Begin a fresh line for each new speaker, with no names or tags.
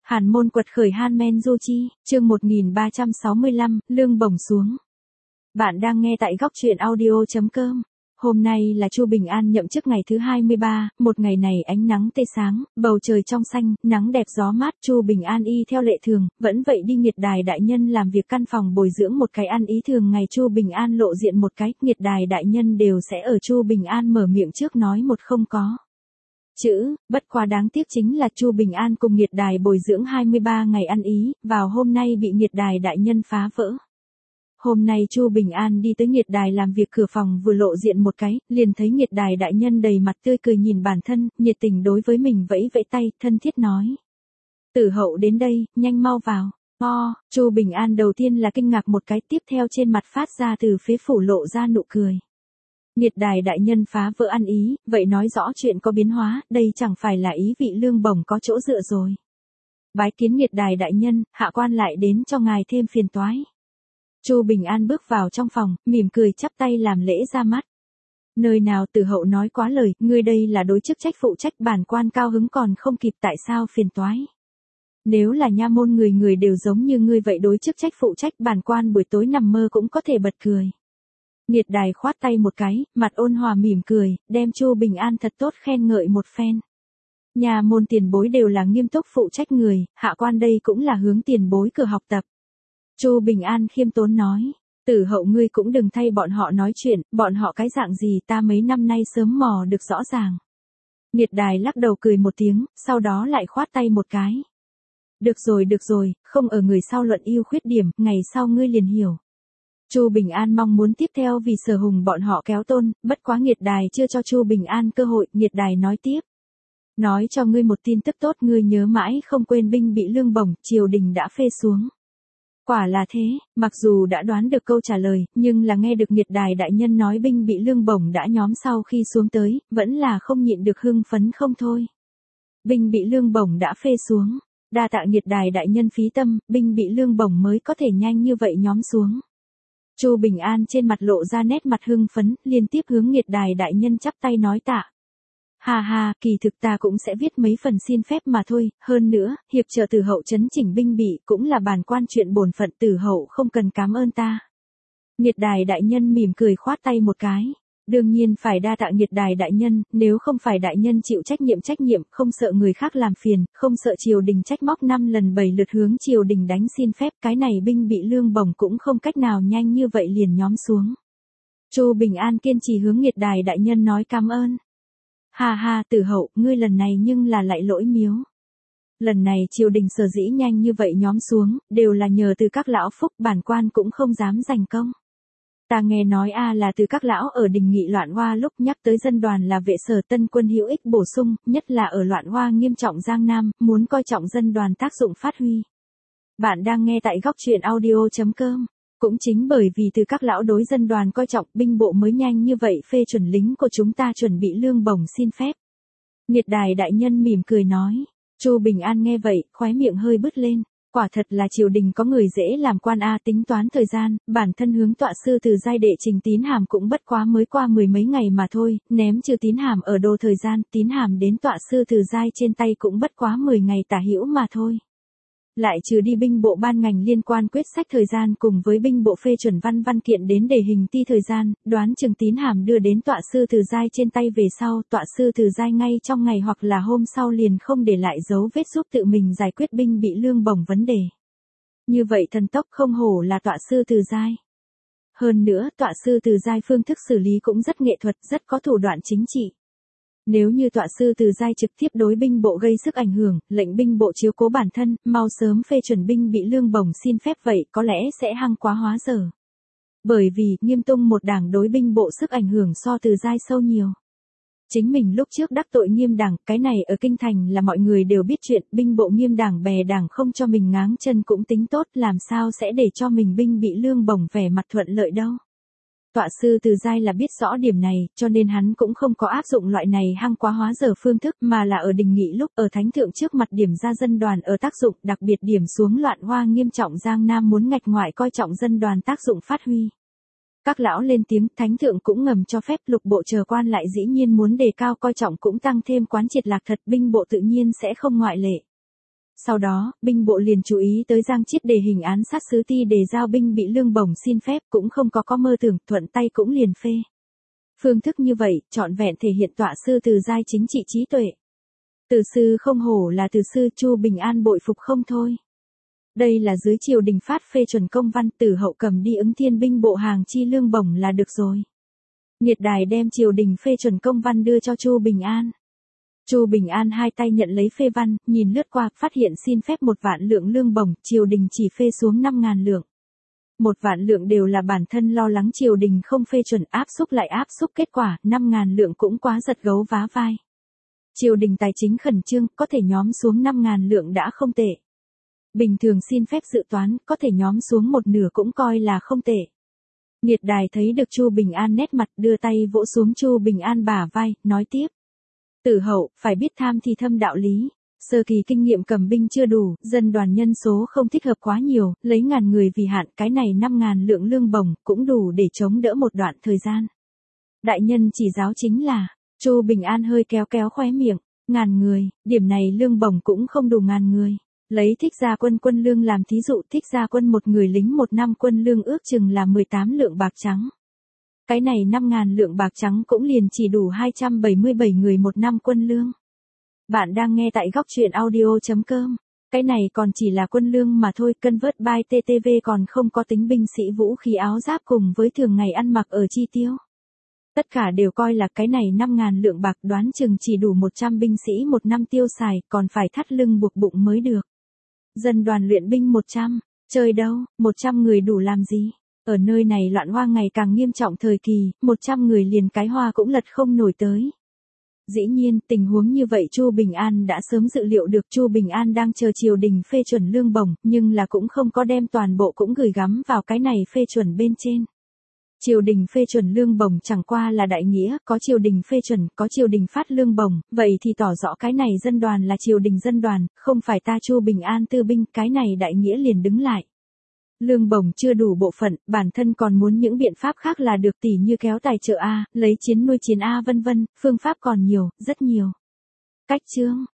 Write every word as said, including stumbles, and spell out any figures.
Hàn môn quật khởi Hanmen Du Chi, chương một nghìn ba trăm sáu mươi lăm, lương bổng xuống. Bạn đang nghe tại góc truyện audio chấm com. Hôm nay là Chu Bình An nhậm chức ngày thứ hai mươi ba, một ngày này ánh nắng tê sáng, bầu trời trong xanh, nắng đẹp gió mát. Chu Bình An y theo lệ thường, vẫn vậy đi Nghiệt Đài đại nhân làm việc căn phòng bồi dưỡng một cái ăn ý thường ngày. Chu Bình An lộ diện một cái, Nghiệt Đài đại nhân đều sẽ ở Chu Bình An mở miệng trước nói một không có chữ, bất quá đáng tiếc chính là Chu Bình An cùng Nghiệt Đài bồi dưỡng hai mươi ba ngày ăn ý, vào hôm nay bị Nghiệt Đài đại nhân phá vỡ. Hôm nay Chu Bình An đi tới Nghiệt Đài làm việc, cửa phòng vừa lộ diện một cái, liền thấy Nghiệt Đài đại nhân đầy mặt tươi cười nhìn bản thân, nhiệt tình đối với mình vẫy vẫy tay, thân thiết nói: "Tử hậu đến đây, nhanh mau vào." O, Chu Bình An đầu tiên là kinh ngạc một cái, tiếp theo trên mặt phát ra từ phế phủ lộ ra nụ cười. Nghiệt Đài đại nhân phá vỡ ăn ý, vậy nói rõ chuyện có biến hóa, đây chẳng phải là ý vị lương bổng có chỗ dựa rồi. Bái kiến Nghiệt Đài đại nhân, hạ quan lại đến cho ngài thêm phiền toái. Chu Bình An bước vào trong phòng, mỉm cười chắp tay làm lễ ra mắt. Nơi nào Tử hậu nói quá lời, ngươi đây là đối chức trách phụ trách, bản quan cao hứng còn không kịp, tại sao phiền toái? Nếu là nha môn người người đều giống như ngươi vậy đối chức trách phụ trách, bản quan buổi tối nằm mơ cũng có thể bật cười. Nghiệt Đài khoát tay một cái, mặt ôn hòa mỉm cười, đem Chu Bình An thật tốt khen ngợi một phen. Nhà môn tiền bối đều là nghiêm túc phụ trách người, hạ quan đây cũng là hướng tiền bối cửa học tập. Chu Bình An khiêm tốn nói: Tử hậu ngươi cũng đừng thay bọn họ nói chuyện, bọn họ cái dạng gì ta mấy năm nay sớm mò được rõ ràng. Nghiệt Đài lắc đầu cười một tiếng, sau đó lại khoát tay một cái. Được rồi được rồi, không ở người sau luận ưu khuyết điểm, ngày sau ngươi liền hiểu. Chu Bình An mong muốn tiếp theo vì Sở Hùng bọn họ kéo tôn, bất quá Nghiệt Đài chưa cho Chu Bình An cơ hội. Nghiệt Đài nói tiếp: Nói cho ngươi một tin tức tốt, ngươi nhớ mãi không quên binh bị lương bổng, triều đình đã phê xuống. Quả là thế, mặc dù đã đoán được câu trả lời, nhưng là nghe được Nghiệt Đài đại nhân nói binh bị lương bổng đã nhóm sau khi xuống tới, vẫn là không nhịn được hưng phấn không thôi. Binh bị lương bổng đã phê xuống, đa tạ Nghiệt Đài đại nhân phí tâm, binh bị lương bổng mới có thể nhanh như vậy nhóm xuống. Chu Bình An trên mặt lộ ra nét mặt hưng phấn, liên tiếp hướng Nghiệt Đài đại nhân chắp tay nói tạ. Hà hà, kỳ thực ta cũng sẽ viết mấy phần xin phép mà thôi, hơn nữa, hiệp trợ Tử hậu chấn chỉnh binh bị cũng là bản quan chuyện bổn phận, Tử hậu không cần cảm ơn ta. Nghiệt Đài đại nhân mỉm cười khoát tay một cái. Đương nhiên phải đa tạ Nghiệt Đài đại nhân, nếu không phải đại nhân chịu trách nhiệm trách nhiệm, không sợ người khác làm phiền, không sợ triều đình trách móc năm lần bảy lượt hướng triều đình đánh xin phép, cái này binh bị lương bổng cũng không cách nào nhanh như vậy liền nhóm xuống. Chu Bình An kiên trì hướng Nghiệt Đài đại nhân nói cảm ơn. Hà hà, Tử hậu, ngươi lần này nhưng là lại lỗi miếu. Lần này triều đình sở dĩ nhanh như vậy nhóm xuống, đều là nhờ từ các lão phúc, bản quan cũng không dám giành công. Ta nghe nói a là từ các lão ở đình nghị loạn hoa lúc nhắc tới dân đoàn là vệ sở tân quân hữu ích bổ sung, nhất là ở loạn hoa nghiêm trọng Giang Nam, muốn coi trọng dân đoàn tác dụng phát huy. Bạn đang nghe tại góc truyện audio chấm com. Cũng chính bởi vì từ các lão đối dân đoàn coi trọng, binh bộ mới nhanh như vậy phê chuẩn lính của chúng ta chuẩn bị lương bổng xin phép. Nghiệt Đài đại nhân mỉm cười nói. Chu Bình An nghe vậy, khóe miệng hơi bứt lên. Quả thật là triều đình có người dễ làm quan a, tính toán thời gian, bản thân hướng tọa sư từ giai đệ trình tín hàm cũng bất quá mới qua mười mấy ngày mà thôi, ném trừ tín hàm ở đô thời gian, tín hàm đến tọa sư từ giai trên tay cũng bất quá mười ngày tả hữu mà thôi. Lại trừ đi binh bộ ban ngành liên quan quyết sách thời gian cùng với binh bộ phê chuẩn văn văn kiện đến đề hình ti thời gian, đoán chừng tín hàm đưa đến tọa sư từ giai trên tay về sau, tọa sư từ giai ngay trong ngày hoặc là hôm sau liền không để lại dấu vết giúp tự mình giải quyết binh bị lương bổng vấn đề. Như vậy thần tốc không hổ là tọa sư từ giai. Hơn nữa, tọa sư từ giai phương thức xử lý cũng rất nghệ thuật, rất có thủ đoạn chính trị. Nếu như tọa sư từ giai trực tiếp đối binh bộ gây sức ảnh hưởng, lệnh binh bộ chiếu cố bản thân, mau sớm phê chuẩn binh bị lương bổng xin phép vậy có lẽ sẽ hăng quá hóa dở. Bởi vì, Nghiêm tung một đảng đối binh bộ sức ảnh hưởng so từ giai sâu nhiều. Chính mình lúc trước đắc tội Nghiêm đảng, cái này ở kinh thành là mọi người đều biết chuyện, binh bộ Nghiêm đảng bè đảng không cho mình ngáng chân cũng tính tốt, làm sao sẽ để cho mình binh bị lương bổng vẻ mặt thuận lợi đâu. Tọa sư từ giai là biết rõ điểm này, cho nên hắn cũng không có áp dụng loại này hăng quá hóa dở phương thức, mà là ở đình nghị lúc ở thánh thượng trước mặt điểm ra dân đoàn ở tác dụng, đặc biệt điểm xuống loạn hoa nghiêm trọng Giang Nam muốn ngạch ngoại coi trọng dân đoàn tác dụng phát huy. Các lão lên tiếng, thánh thượng cũng ngầm cho phép, lục bộ chờ quan lại dĩ nhiên muốn đề cao coi trọng cũng tăng thêm quán triệt lạc thật, binh bộ tự nhiên sẽ không ngoại lệ. Sau đó, binh bộ liền chú ý tới Giang Chiết đề hình án sát sứ ti đề giao binh bị Lương Bổng xin phép cũng không có có mơ tưởng, thuận tay cũng liền phê. Phương thức như vậy, trọn vẹn thể hiện tọa sư Từ giai chính trị trí tuệ. Từ sư không hổ là từ sư, Chu Bình An bội phục không thôi. Đây là dưới triều đình phát phê chuẩn công văn, Tử hậu cầm đi ứng thiên binh bộ hàng chi Lương Bổng là được rồi. Nhiệt đài đem triều đình phê chuẩn công văn đưa cho Chu Bình An. Chu Bình An hai tay nhận lấy phê văn, nhìn lướt qua, phát hiện xin phép một vạn lượng lương bổng, triều đình chỉ phê xuống năm ngàn lượng. Một vạn lượng đều là bản thân lo lắng triều đình không phê chuẩn, áp xúc lại áp xúc, kết quả, năm ngàn lượng cũng quá giật gấu vá vai. Triều đình tài chính khẩn trương, có thể nhóm xuống năm ngàn lượng đã không tệ. Bình thường xin phép dự toán, có thể nhóm xuống một nửa cũng coi là không tệ. Nhiệt đài thấy được Chu Bình An nét mặt, đưa tay vỗ xuống Chu Bình An bả vai, nói tiếp. Tử hậu, phải biết tham thì thâm đạo lý. Sơ kỳ kinh nghiệm cầm binh chưa đủ, dân đoàn nhân số không thích hợp quá nhiều, lấy ngàn người vì hạn, cái này năm ngàn lượng lương bổng, cũng đủ để chống đỡ một đoạn thời gian. Đại nhân chỉ giáo chính là, Chu Bình An hơi kéo kéo khóe miệng, ngàn người, điểm này lương bổng cũng không đủ ngàn người. Lấy thích gia quân quân lương làm thí dụ, thích gia quân một người lính một năm quân lương ước chừng là mười tám lượng bạc trắng. Cái này năm ngàn lượng bạc trắng cũng liền chỉ đủ hai trăm bảy mươi bảy người một năm quân lương. Bạn đang nghe tại góc truyện audio chấm com. Cái này còn chỉ là quân lương mà thôi, Convert by tê tê vê còn không có tính binh sĩ vũ khí áo giáp cùng với thường ngày ăn mặc ở chi tiêu. Tất cả đều coi là cái này năm ngàn lượng bạc đoán chừng chỉ đủ một trăm binh sĩ một năm tiêu xài, còn phải thắt lưng buộc bụng mới được. Dân đoàn luyện binh một trăm, chơi đâu, một trăm người đủ làm gì? Ở nơi này loạn hoa ngày càng nghiêm trọng thời kỳ, một trăm người liền cái hoa cũng lật không nổi tới. Dĩ nhiên, tình huống như vậy Chu Bình An đã sớm dự liệu được. Chu Bình An đang chờ triều đình phê chuẩn lương bổng, nhưng là cũng không có đem toàn bộ cũng gửi gắm vào cái này phê chuẩn bên trên. Triều đình phê chuẩn lương bổng chẳng qua là đại nghĩa, có triều đình phê chuẩn, có triều đình phát lương bổng, vậy thì tỏ rõ cái này dân đoàn là triều đình dân đoàn, không phải ta Chu Bình An tư binh, cái này đại nghĩa liền đứng lại. Lương bổng chưa đủ bộ phận, bản thân còn muốn những biện pháp khác là được, tỉ như kéo tài trợ A, lấy chiến nuôi chiến A vân vân, phương pháp còn nhiều, rất nhiều. Cách chương,